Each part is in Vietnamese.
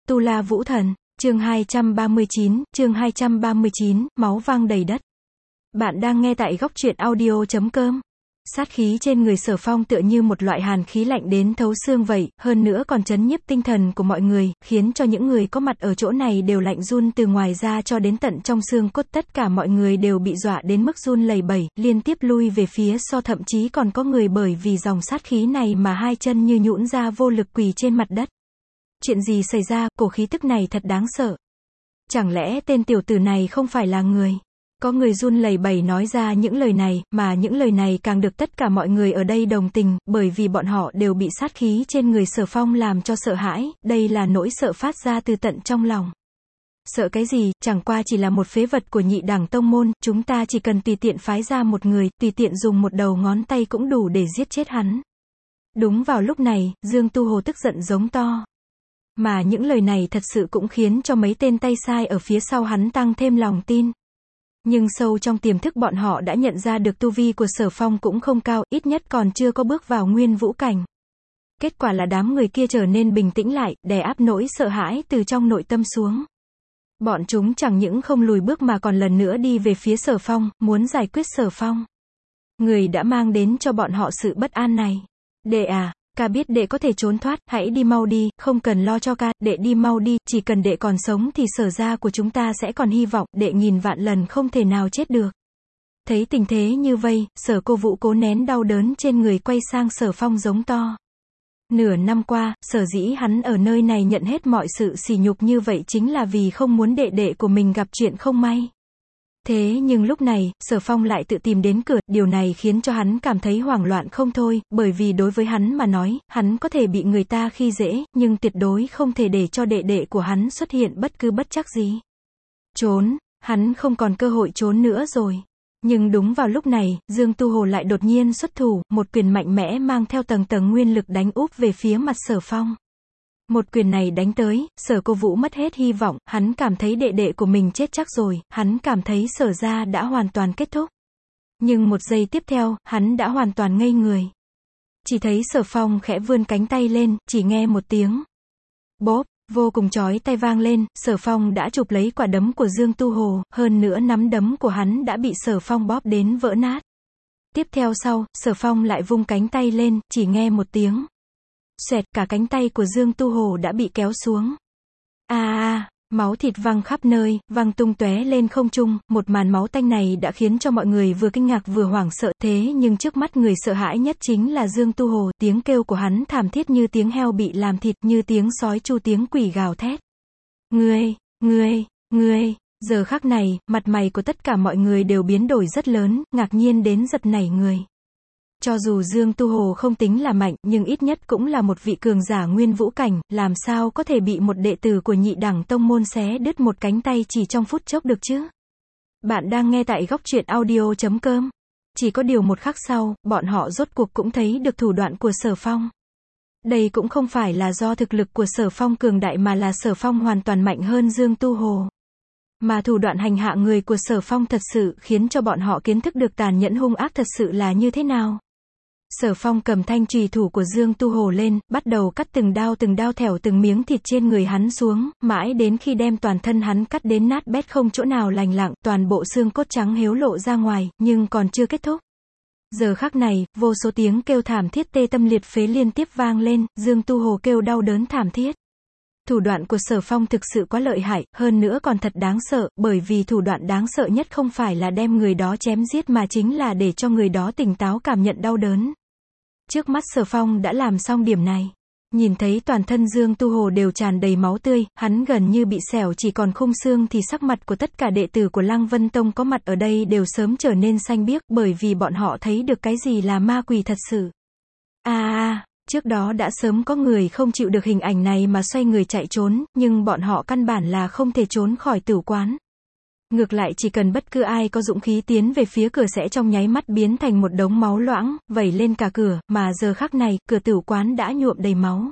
Tu La Vũ Thần, chương 239, máu văng đầy đất. Bạn đang nghe tại góc truyện audio.com. Sát khí trên người Sở Phong tựa như một loại hàn khí lạnh đến thấu xương vậy, hơn nữa còn chấn nhiếp tinh thần của mọi người, khiến cho những người có mặt ở chỗ này đều lạnh run từ ngoài ra cho đến tận trong xương cốt. Tất cả mọi người đều bị dọa đến mức run lẩy bẩy, liên tiếp lui về phía sau, thậm chí còn có người bởi vì dòng sát khí này mà hai chân như nhũn ra vô lực quỳ trên mặt đất. Chuyện gì xảy ra, cổ khí tức này thật đáng sợ. Chẳng lẽ tên tiểu tử này không phải là người? Có người run lẩy bẩy nói ra những lời này, mà những lời này càng được tất cả mọi người ở đây đồng tình, bởi vì bọn họ đều bị sát khí trên người Sở Phong làm cho sợ hãi, đây là nỗi sợ phát ra từ tận trong lòng. Sợ cái gì, chẳng qua chỉ là một phế vật của nhị đẳng tông môn, chúng ta chỉ cần tùy tiện phái ra một người, tùy tiện dùng một đầu ngón tay cũng đủ để giết chết hắn. Đúng vào lúc này, Dương Tu Hồ tức giận giống to. Mà những lời này thật sự cũng khiến cho mấy tên tay sai ở phía sau hắn tăng thêm lòng tin. Nhưng sâu trong tiềm thức bọn họ đã nhận ra được tu vi của Sở Phong cũng không cao, ít nhất còn chưa có bước vào nguyên vũ cảnh. Kết quả là đám người kia trở nên bình tĩnh lại, đè áp nỗi sợ hãi từ trong nội tâm xuống. Bọn chúng chẳng những không lùi bước mà còn lần nữa đi về phía Sở Phong, muốn giải quyết Sở Phong. Người đã mang đến cho bọn họ sự bất an này. Đệ à, ca biết đệ có thể trốn thoát, hãy đi mau đi, không cần lo cho ca, đệ đi mau đi, chỉ cần đệ còn sống thì Sở gia của chúng ta sẽ còn hy vọng, đệ nghìn vạn lần không thể nào chết được. Thấy tình thế như vây, Sở Cô Vũ cố nén đau đớn trên người quay sang Sở Phong giống to. Nửa năm qua, sở dĩ hắn ở nơi này nhận hết mọi sự sỉ nhục như vậy chính là vì không muốn đệ đệ của mình gặp chuyện không may. Thế nhưng lúc này, Sở Phong lại tự tìm đến cửa, điều này khiến cho hắn cảm thấy hoảng loạn không thôi, bởi vì đối với hắn mà nói, hắn có thể bị người ta khi dễ, nhưng tuyệt đối không thể để cho đệ đệ của hắn xuất hiện bất cứ bất trắc gì. Trốn, hắn không còn cơ hội trốn nữa rồi. Nhưng đúng vào lúc này, Dương Tu Hồ lại đột nhiên xuất thủ, một quyền mạnh mẽ mang theo tầng tầng nguyên lực đánh úp về phía mặt Sở Phong. Một quyền này đánh tới, Sở Cô Vũ mất hết hy vọng, hắn cảm thấy đệ đệ của mình chết chắc rồi, hắn cảm thấy Sở gia đã hoàn toàn kết thúc. Nhưng một giây tiếp theo, hắn đã hoàn toàn ngây người. Chỉ thấy Sở Phong khẽ vươn cánh tay lên, chỉ nghe một tiếng bóp, vô cùng chói tai vang lên, Sở Phong đã chụp lấy quả đấm của Dương Tu Hồ, hơn nữa nắm đấm của hắn đã bị Sở Phong bóp đến vỡ nát. Tiếp theo sau, Sở Phong lại vung cánh tay lên, chỉ nghe một tiếng xoẹt, cả cánh tay của Dương Tu Hồ đã bị kéo xuống. Máu thịt văng khắp nơi, văng tung tóe lên không trung, một màn máu tanh này đã khiến cho mọi người vừa kinh ngạc vừa hoảng sợ, thế nhưng trước mắt người sợ hãi nhất chính là Dương Tu Hồ, tiếng kêu của hắn thảm thiết như tiếng heo bị làm thịt, như tiếng sói tru, tiếng quỷ gào thét. Ngươi, giờ khắc này, mặt mày của tất cả mọi người đều biến đổi rất lớn, ngạc nhiên đến giật nảy người. Cho dù Dương Tu Hồ không tính là mạnh, nhưng ít nhất cũng là một vị cường giả nguyên vũ cảnh, làm sao có thể bị một đệ tử của nhị đẳng tông môn xé đứt một cánh tay chỉ trong phút chốc được chứ? Bạn đang nghe tại góc truyện audio.com. Chỉ có điều một khắc sau, bọn họ rốt cuộc cũng thấy được thủ đoạn của Sở Phong. Đây cũng không phải là do thực lực của Sở Phong cường đại mà là Sở Phong hoàn toàn mạnh hơn Dương Tu Hồ. Mà thủ đoạn hành hạ người của Sở Phong thật sự khiến cho bọn họ kiến thức được tàn nhẫn hung ác thật sự là như thế nào. Sở Phong cầm thanh chùy thủ của Dương Tu Hồ lên, bắt đầu cắt từng đao thẻo từng miếng thịt trên người hắn xuống, mãi đến khi đem toàn thân hắn cắt đến nát bét không chỗ nào lành lặn, toàn bộ xương cốt trắng héo lộ ra ngoài, nhưng còn chưa kết thúc. Giờ khắc này, vô số tiếng kêu thảm thiết tê tâm liệt phế liên tiếp vang lên, Dương Tu Hồ kêu đau đớn thảm thiết. Thủ đoạn của Sở Phong thực sự quá lợi hại, hơn nữa còn thật đáng sợ, bởi vì thủ đoạn đáng sợ nhất không phải là đem người đó chém giết mà chính là để cho người đó tỉnh táo cảm nhận đau đớn. Trước mắt Sở Phong đã làm xong điểm này. Nhìn thấy toàn thân Dương Tu Hồ đều tràn đầy máu tươi, hắn gần như bị xẻo chỉ còn khung xương thì sắc mặt của tất cả đệ tử của Lăng Vân Tông có mặt ở đây đều sớm trở nên xanh biếc, bởi vì bọn họ thấy được cái gì là ma quỷ thật sự. Trước đó đã sớm có người không chịu được hình ảnh này mà xoay người chạy trốn, nhưng bọn họ căn bản là không thể trốn khỏi tử quán. Ngược lại chỉ cần bất cứ ai có dũng khí tiến về phía cửa sẽ trong nháy mắt biến thành một đống máu loãng, vẩy lên cả cửa, mà giờ khắc này, cửa tử quán đã nhuộm đầy máu.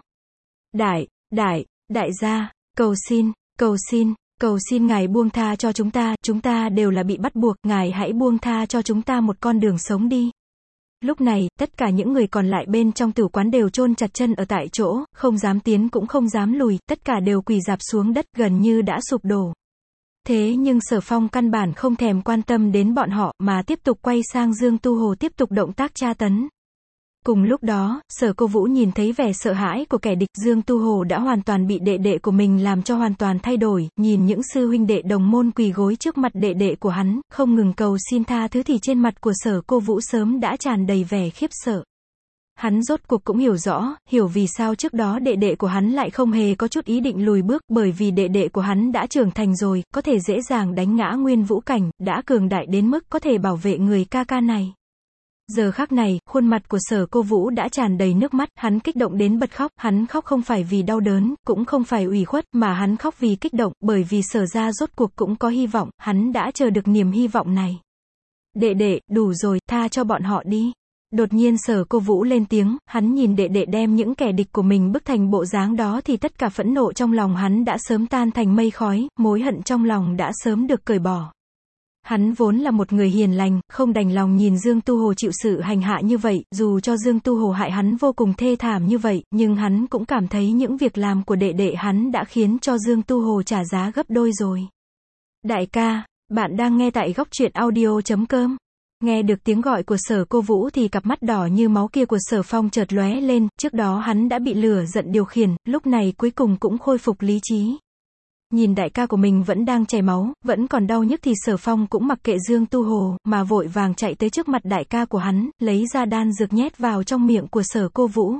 Đại gia, cầu xin ngài buông tha cho chúng ta đều là bị bắt buộc, ngài hãy buông tha cho chúng ta một con đường sống đi. Lúc này, tất cả những người còn lại bên trong tử quán đều chôn chặt chân ở tại chỗ, không dám tiến cũng không dám lùi, tất cả đều quỳ rạp xuống đất gần như đã sụp đổ. Thế nhưng Sở Phong căn bản không thèm quan tâm đến bọn họ, mà tiếp tục quay sang Dương Tu Hồ tiếp tục động tác tra tấn. Cùng lúc đó, Sở Cô Vũ nhìn thấy vẻ sợ hãi của kẻ địch, Dương Tu Hồ đã hoàn toàn bị đệ đệ của mình làm cho hoàn toàn thay đổi, nhìn những sư huynh đệ đồng môn quỳ gối trước mặt đệ đệ của hắn, không ngừng cầu xin tha thứ thì trên mặt của Sở Cô Vũ sớm đã tràn đầy vẻ khiếp sợ. Hắn rốt cuộc cũng hiểu rõ, hiểu vì sao trước đó đệ đệ của hắn lại không hề có chút ý định lùi bước, bởi vì đệ đệ của hắn đã trưởng thành rồi, có thể dễ dàng đánh ngã Nguyên Vũ Cảnh, đã cường đại đến mức có thể bảo vệ người ca ca này. Giờ khắc này, khuôn mặt của Sở Cô Vũ đã tràn đầy nước mắt, hắn kích động đến bật khóc, hắn khóc không phải vì đau đớn, cũng không phải ủy khuất, mà hắn khóc vì kích động, bởi vì Sở gia rốt cuộc cũng có hy vọng, hắn đã chờ được niềm hy vọng này. Đệ đệ, đủ rồi, tha cho bọn họ đi. Đột nhiên Sở Cô Vũ lên tiếng, hắn nhìn đệ đệ đem những kẻ địch của mình bức thành bộ dáng đó thì tất cả phẫn nộ trong lòng hắn đã sớm tan thành mây khói, mối hận trong lòng đã sớm được cởi bỏ. Hắn vốn là một người hiền lành, không đành lòng nhìn Dương Tu Hồ chịu sự hành hạ như vậy, dù cho Dương Tu Hồ hại hắn vô cùng thê thảm như vậy, nhưng hắn cũng cảm thấy những việc làm của đệ đệ hắn đã khiến cho Dương Tu Hồ trả giá gấp đôi rồi. Đại ca, bạn đang nghe tại Góc Truyện Audio.com. Nghe được tiếng gọi của Sở Cô Vũ thì cặp mắt đỏ như máu kia của Sở Phong chợt lóe lên, trước đó hắn đã bị lửa giận điều khiển, lúc này cuối cùng cũng khôi phục lý trí. Nhìn đại ca của mình vẫn đang chảy máu, vẫn còn đau nhức thì Sở Phong cũng mặc kệ Dương Tu Hồ, mà vội vàng chạy tới trước mặt đại ca của hắn, lấy ra đan dược nhét vào trong miệng của Sở Cô Vũ.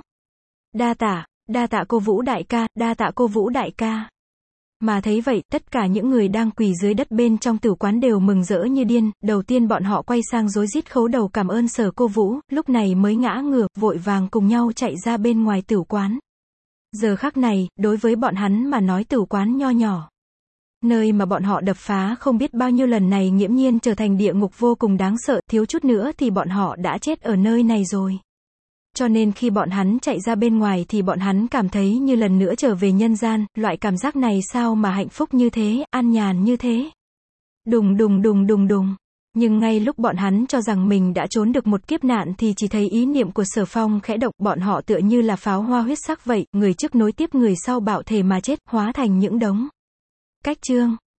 Đa tạ Cô Vũ đại ca, đa tạ Cô Vũ đại ca. Mà thấy vậy, tất cả những người đang quỳ dưới đất bên trong tử quán đều mừng rỡ như điên, đầu tiên bọn họ quay sang rối rít khấu đầu cảm ơn Sở Cô Vũ, lúc này mới ngã ngửa, vội vàng cùng nhau chạy ra bên ngoài tử quán. Giờ khắc này, đối với bọn hắn mà nói tử quán nho nhỏ, nơi mà bọn họ đập phá không biết bao nhiêu lần này nghiễm nhiên trở thành địa ngục vô cùng đáng sợ, thiếu chút nữa thì bọn họ đã chết ở nơi này rồi. Cho nên khi bọn hắn chạy ra bên ngoài thì bọn hắn cảm thấy như lần nữa trở về nhân gian, loại cảm giác này sao mà hạnh phúc như thế, an nhàn như thế. Đùng đùng đùng đùng đùng. Nhưng ngay lúc bọn hắn cho rằng mình đã trốn được một kiếp nạn thì chỉ thấy ý niệm của Sở Phong khẽ động, bọn họ tựa như là pháo hoa huyết sắc vậy, người trước nối tiếp người sau bạo thể mà chết, hóa thành những đống. Cách chương